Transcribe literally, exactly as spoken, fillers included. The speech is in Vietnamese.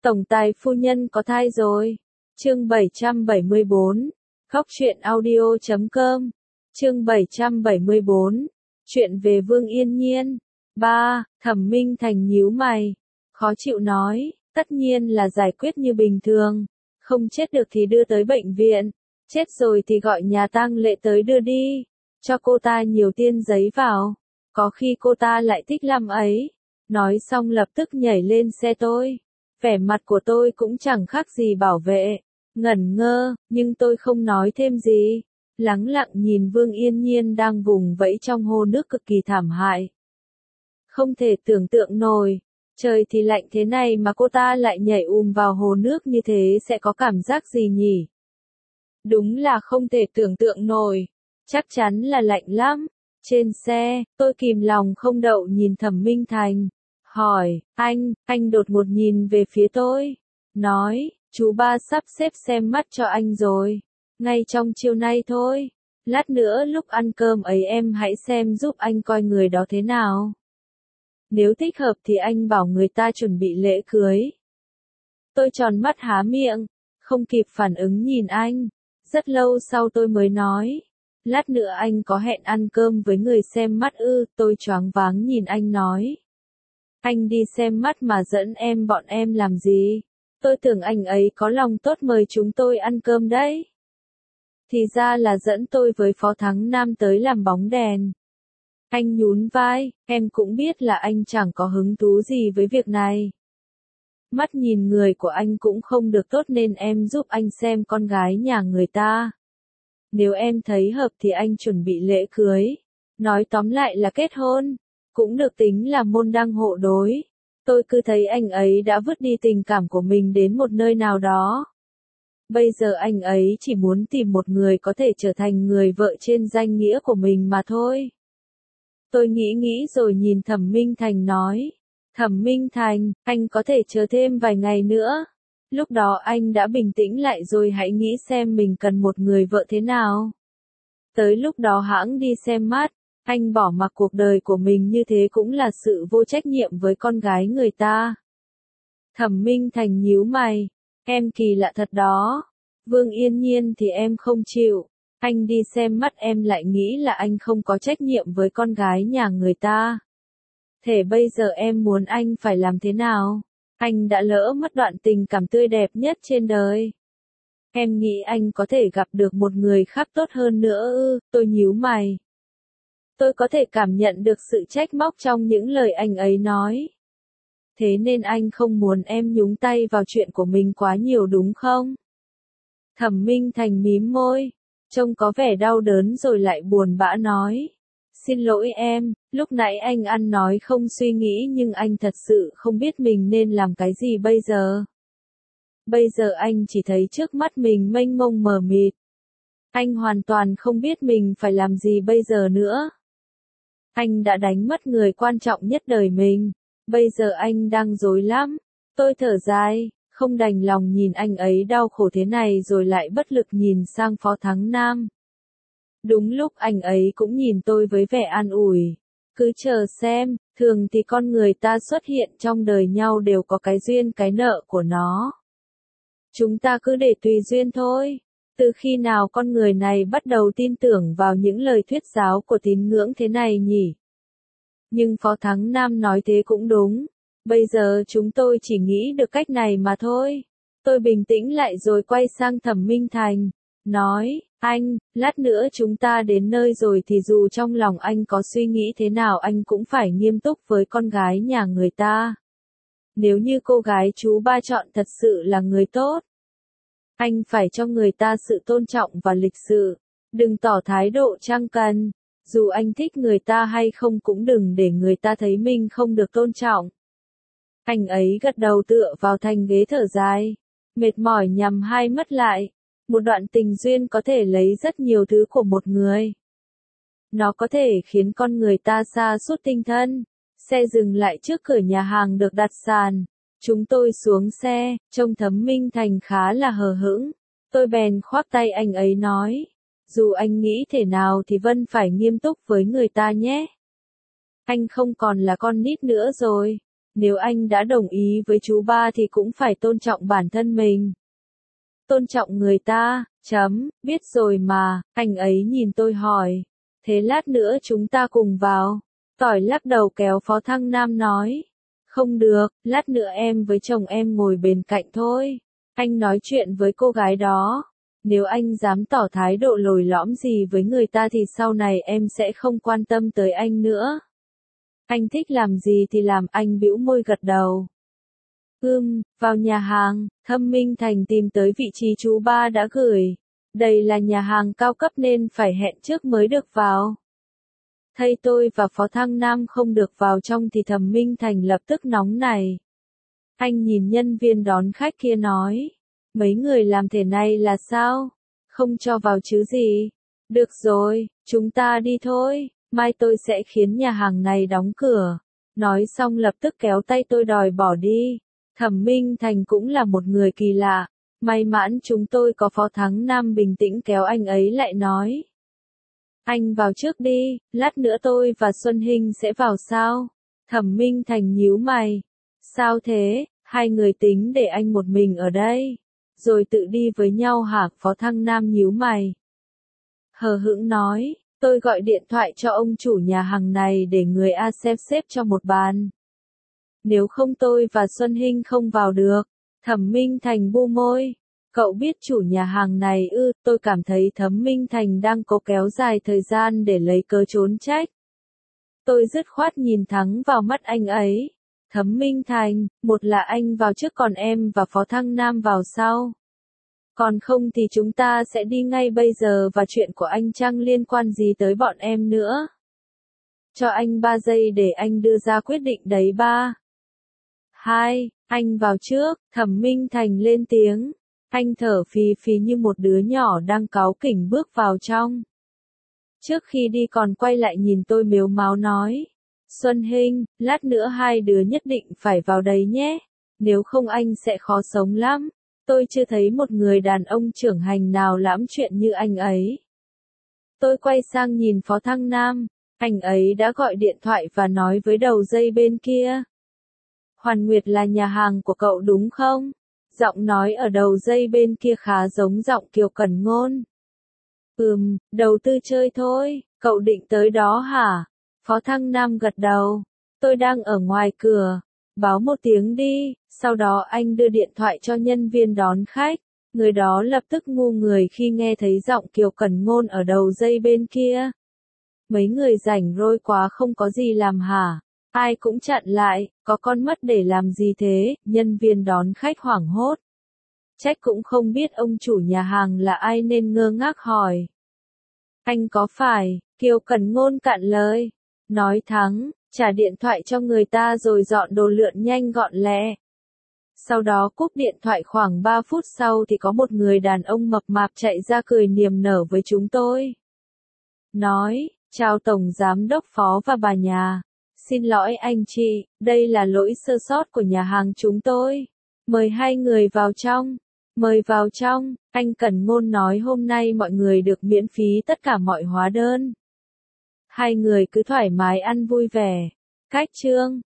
Tổng tài phu nhân có thai rồi. Chương bảy trăm bảy mươi bốn. Góc truyện audio chấm com. Chương bảy trăm bảy mươi bốn. Chuyện về Vương Yên Nhiên. ba. Thẩm Minh Thành nhíu mày. Khó chịu nói, tất nhiên là giải quyết như bình thường. Không chết được thì đưa tới bệnh viện. Chết rồi thì gọi nhà tang lễ tới đưa đi. Cho cô ta nhiều tiền giấy vào. Có khi cô ta lại thích làm ấy. Nói xong lập tức nhảy lên xe tôi. Vẻ mặt của tôi cũng chẳng khác gì bảo vệ. Ngẩn ngơ, nhưng tôi không nói thêm gì. Lắng lặng nhìn Vương Yên Nhiên đang vùng vẫy trong hồ nước cực kỳ thảm hại. Không thể tưởng tượng nổi. Trời thì lạnh thế này mà cô ta lại nhảy ùm vào hồ nước như thế sẽ có cảm giác gì nhỉ? Đúng là không thể tưởng tượng nổi. Chắc chắn là lạnh lắm. Trên xe, tôi kìm lòng không đậu nhìn Thẩm Minh Thành. Hỏi, anh, anh đột ngột nhìn về phía tôi. Nói, chú ba sắp xếp xem mắt cho anh rồi. Ngay trong chiều nay thôi. Lát nữa lúc ăn cơm ấy em hãy xem giúp anh coi người đó thế nào. Nếu thích hợp thì anh bảo người ta chuẩn bị lễ cưới. Tôi tròn mắt há miệng, không kịp phản ứng nhìn anh. Rất lâu sau tôi mới nói. Lát nữa anh có hẹn ăn cơm với người xem mắt ư? Tôi choáng váng nhìn anh nói. Anh đi xem mắt mà dẫn em bọn em làm gì? Tôi tưởng anh ấy có lòng tốt mời chúng tôi ăn cơm đấy. Thì ra là dẫn tôi với Phó Thắng Nam tới làm bóng đèn. Anh nhún vai, em cũng biết là anh chẳng có hứng thú gì với việc này. Mắt nhìn người của anh cũng không được tốt nên em giúp anh xem con gái nhà người ta. Nếu em thấy hợp thì anh chuẩn bị lễ cưới. Nói tóm lại là kết hôn. Cũng được tính là môn đăng hộ đối. Tôi cứ thấy anh ấy đã vứt đi tình cảm của mình đến một nơi nào đó. Bây giờ anh ấy chỉ muốn tìm một người có thể trở thành người vợ trên danh nghĩa của mình mà thôi. Tôi nghĩ nghĩ rồi nhìn Thẩm Minh Thành nói. Thẩm Minh Thành, anh có thể chờ thêm vài ngày nữa. Lúc đó anh đã bình tĩnh lại rồi hãy nghĩ xem mình cần một người vợ thế nào. Tới lúc đó hãng đi xem mắt. Anh bỏ mặc cuộc đời của mình như thế cũng là sự vô trách nhiệm với con gái người ta. Thẩm Minh Thành nhíu mày. Em kỳ lạ thật đó. Vương Yên Nhiên thì em không chịu. Anh đi xem mắt em lại nghĩ là anh không có trách nhiệm với con gái nhà người ta. Thế bây giờ em muốn anh phải làm thế nào? Anh đã lỡ mất đoạn tình cảm tươi đẹp nhất trên đời. Em nghĩ anh có thể gặp được một người khác tốt hơn nữa ư? Tôi nhíu mày. Tôi có thể cảm nhận được sự trách móc trong những lời anh ấy nói. Thế nên anh không muốn em nhúng tay vào chuyện của mình quá nhiều đúng không? Thẩm Minh Thành mím môi, trông có vẻ đau đớn rồi lại buồn bã nói. Xin lỗi em, lúc nãy anh ăn nói không suy nghĩ nhưng anh thật sự không biết mình nên làm cái gì bây giờ. Bây giờ anh chỉ thấy trước mắt mình mênh mông mờ mịt. Anh hoàn toàn không biết mình phải làm gì bây giờ nữa. Anh đã đánh mất người quan trọng nhất đời mình. Bây giờ anh đang rối lắm. Tôi thở dài, không đành lòng nhìn anh ấy đau khổ thế này rồi lại bất lực nhìn sang Phó Thắng Nam. Đúng lúc anh ấy cũng nhìn tôi với vẻ an ủi. Cứ chờ xem, thường thì con người ta xuất hiện trong đời nhau đều có cái duyên cái nợ của nó. Chúng ta cứ để tùy duyên thôi. Từ khi nào con người này bắt đầu tin tưởng vào những lời thuyết giáo của tín ngưỡng thế này nhỉ? Nhưng Phó Thắng Nam nói thế cũng đúng. Bây giờ chúng tôi chỉ nghĩ được cách này mà thôi. Tôi bình tĩnh lại rồi quay sang Thẩm Minh Thành. Nói, anh, lát nữa chúng ta đến nơi rồi thì dù trong lòng anh có suy nghĩ thế nào anh cũng phải nghiêm túc với con gái nhà người ta. Nếu như cô gái chú ba chọn thật sự là người tốt, anh phải cho người ta sự tôn trọng và lịch sự. Đừng tỏ thái độ chăng cần. Dù anh thích người ta hay không cũng đừng để người ta thấy mình không được tôn trọng. Anh ấy gật đầu tựa vào thành ghế thở dài. Mệt mỏi nhắm hai mắt lại. Một đoạn tình duyên có thể lấy rất nhiều thứ của một người. Nó có thể khiến con người ta sa sút tinh thần. Xe dừng lại trước cửa nhà hàng được đặt sàn. Chúng tôi xuống xe, trông Thẩm Minh Thành khá là hờ hững. Tôi bèn khoác tay anh ấy nói. Dù anh nghĩ thế nào thì Vân phải nghiêm túc với người ta nhé. Anh không còn là con nít nữa rồi. Nếu anh đã đồng ý với chú ba thì cũng phải tôn trọng bản thân mình. Tôn trọng người ta, chấm, biết rồi mà, anh ấy nhìn tôi hỏi. Thế lát nữa chúng ta cùng vào. Tỏi lắc đầu kéo Phó Thăng Nam nói. Không được, lát nữa em với chồng em ngồi bên cạnh thôi. Anh nói chuyện với cô gái đó. Nếu anh dám tỏ thái độ lồi lõm gì với người ta thì sau này em sẽ không quan tâm tới anh nữa. Anh thích làm gì thì làm, anh bĩu môi gật đầu. Ưm, vào nhà hàng, Thẩm Minh Thành tìm tới vị trí chú ba đã gửi. Đây là nhà hàng cao cấp nên phải hẹn trước mới được vào. Thấy tôi và Phó Thăng Nam không được vào trong thì Thẩm Minh Thành lập tức nóng nảy. Anh nhìn nhân viên đón khách kia nói. Mấy người làm thế này là sao? Không cho vào chứ gì? Được rồi, chúng ta đi thôi, mai tôi sẽ khiến nhà hàng này đóng cửa. Nói xong lập tức kéo tay tôi đòi bỏ đi. Thẩm Minh Thành cũng là một người kỳ lạ. May mắn chúng tôi có Phó Thăng Nam bình tĩnh kéo anh ấy lại nói. Anh vào trước đi, lát nữa tôi và Xuân Hinh sẽ vào sao? Thẩm Minh Thành nhíu mày. Sao thế, hai người tính để anh một mình ở đây? Rồi tự đi với nhau hả? Phó Thăng Nam nhíu mày. Hờ hững nói, tôi gọi điện thoại cho ông chủ nhà hàng này để người A xếp xếp cho một bàn. Nếu không tôi và Xuân Hinh không vào được. Thẩm Minh Thành bu môi. Cậu biết chủ nhà hàng này ư? Tôi cảm thấy Thẩm Minh Thành đang cố kéo dài thời gian để lấy cớ trốn trách. Tôi dứt khoát nhìn thẳng vào mắt anh ấy. Thẩm Minh Thành, một là anh vào trước còn em và Phó Thăng Nam vào sau. Còn không thì chúng ta sẽ đi ngay bây giờ và chuyện của anh chẳng liên quan gì tới bọn em nữa. Cho anh ba giây để anh đưa ra quyết định đấy. Ba. Hai, anh vào trước, Thẩm Minh Thành lên tiếng. Anh thở phì phì như một đứa nhỏ đang cáu kỉnh bước vào trong. Trước khi đi còn quay lại nhìn tôi mếu máo nói. Xuân Hinh, lát nữa hai đứa nhất định phải vào đấy nhé. Nếu không anh sẽ khó sống lắm. Tôi chưa thấy một người đàn ông trưởng thành nào lãm chuyện như anh ấy. Tôi quay sang nhìn Phó Thăng Nam. Anh ấy đã gọi điện thoại và nói với đầu dây bên kia. Hoàn Nguyệt là nhà hàng của cậu đúng không? Giọng nói ở đầu dây bên kia khá giống giọng Kiều Cẩn Ngôn. Ừm, đầu tư chơi thôi, cậu định tới đó hả? Phó Thăng Nam gật đầu. Tôi đang ở ngoài cửa. Báo một tiếng đi, sau đó anh đưa điện thoại cho nhân viên đón khách. Người đó lập tức ngu người khi nghe thấy giọng Kiều Cẩn Ngôn ở đầu dây bên kia. Mấy người rảnh rỗi quá không có gì làm hả? Ai cũng chặn lại, có con mắt để làm gì thế? Nhân viên đón khách hoảng hốt. Trách cũng không biết ông chủ nhà hàng là ai nên ngơ ngác hỏi. Anh có phải? Kiều Cẩn Ngôn cạn lời. Nói thắng, trả điện thoại cho người ta rồi dọn đồ lượn nhanh gọn lẹ. Sau đó cúp điện thoại khoảng ba phút sau thì có một người đàn ông mập mạp chạy ra cười niềm nở với chúng tôi. Nói, chào Tổng Giám đốc Phó và bà nhà. Xin lỗi anh chị, đây là lỗi sơ sót của nhà hàng chúng tôi. Mời hai người vào trong. Mời vào trong, anh Cẩn Ngôn nói hôm nay mọi người được miễn phí tất cả mọi hóa đơn. Hai người cứ thoải mái ăn vui vẻ. Cách chương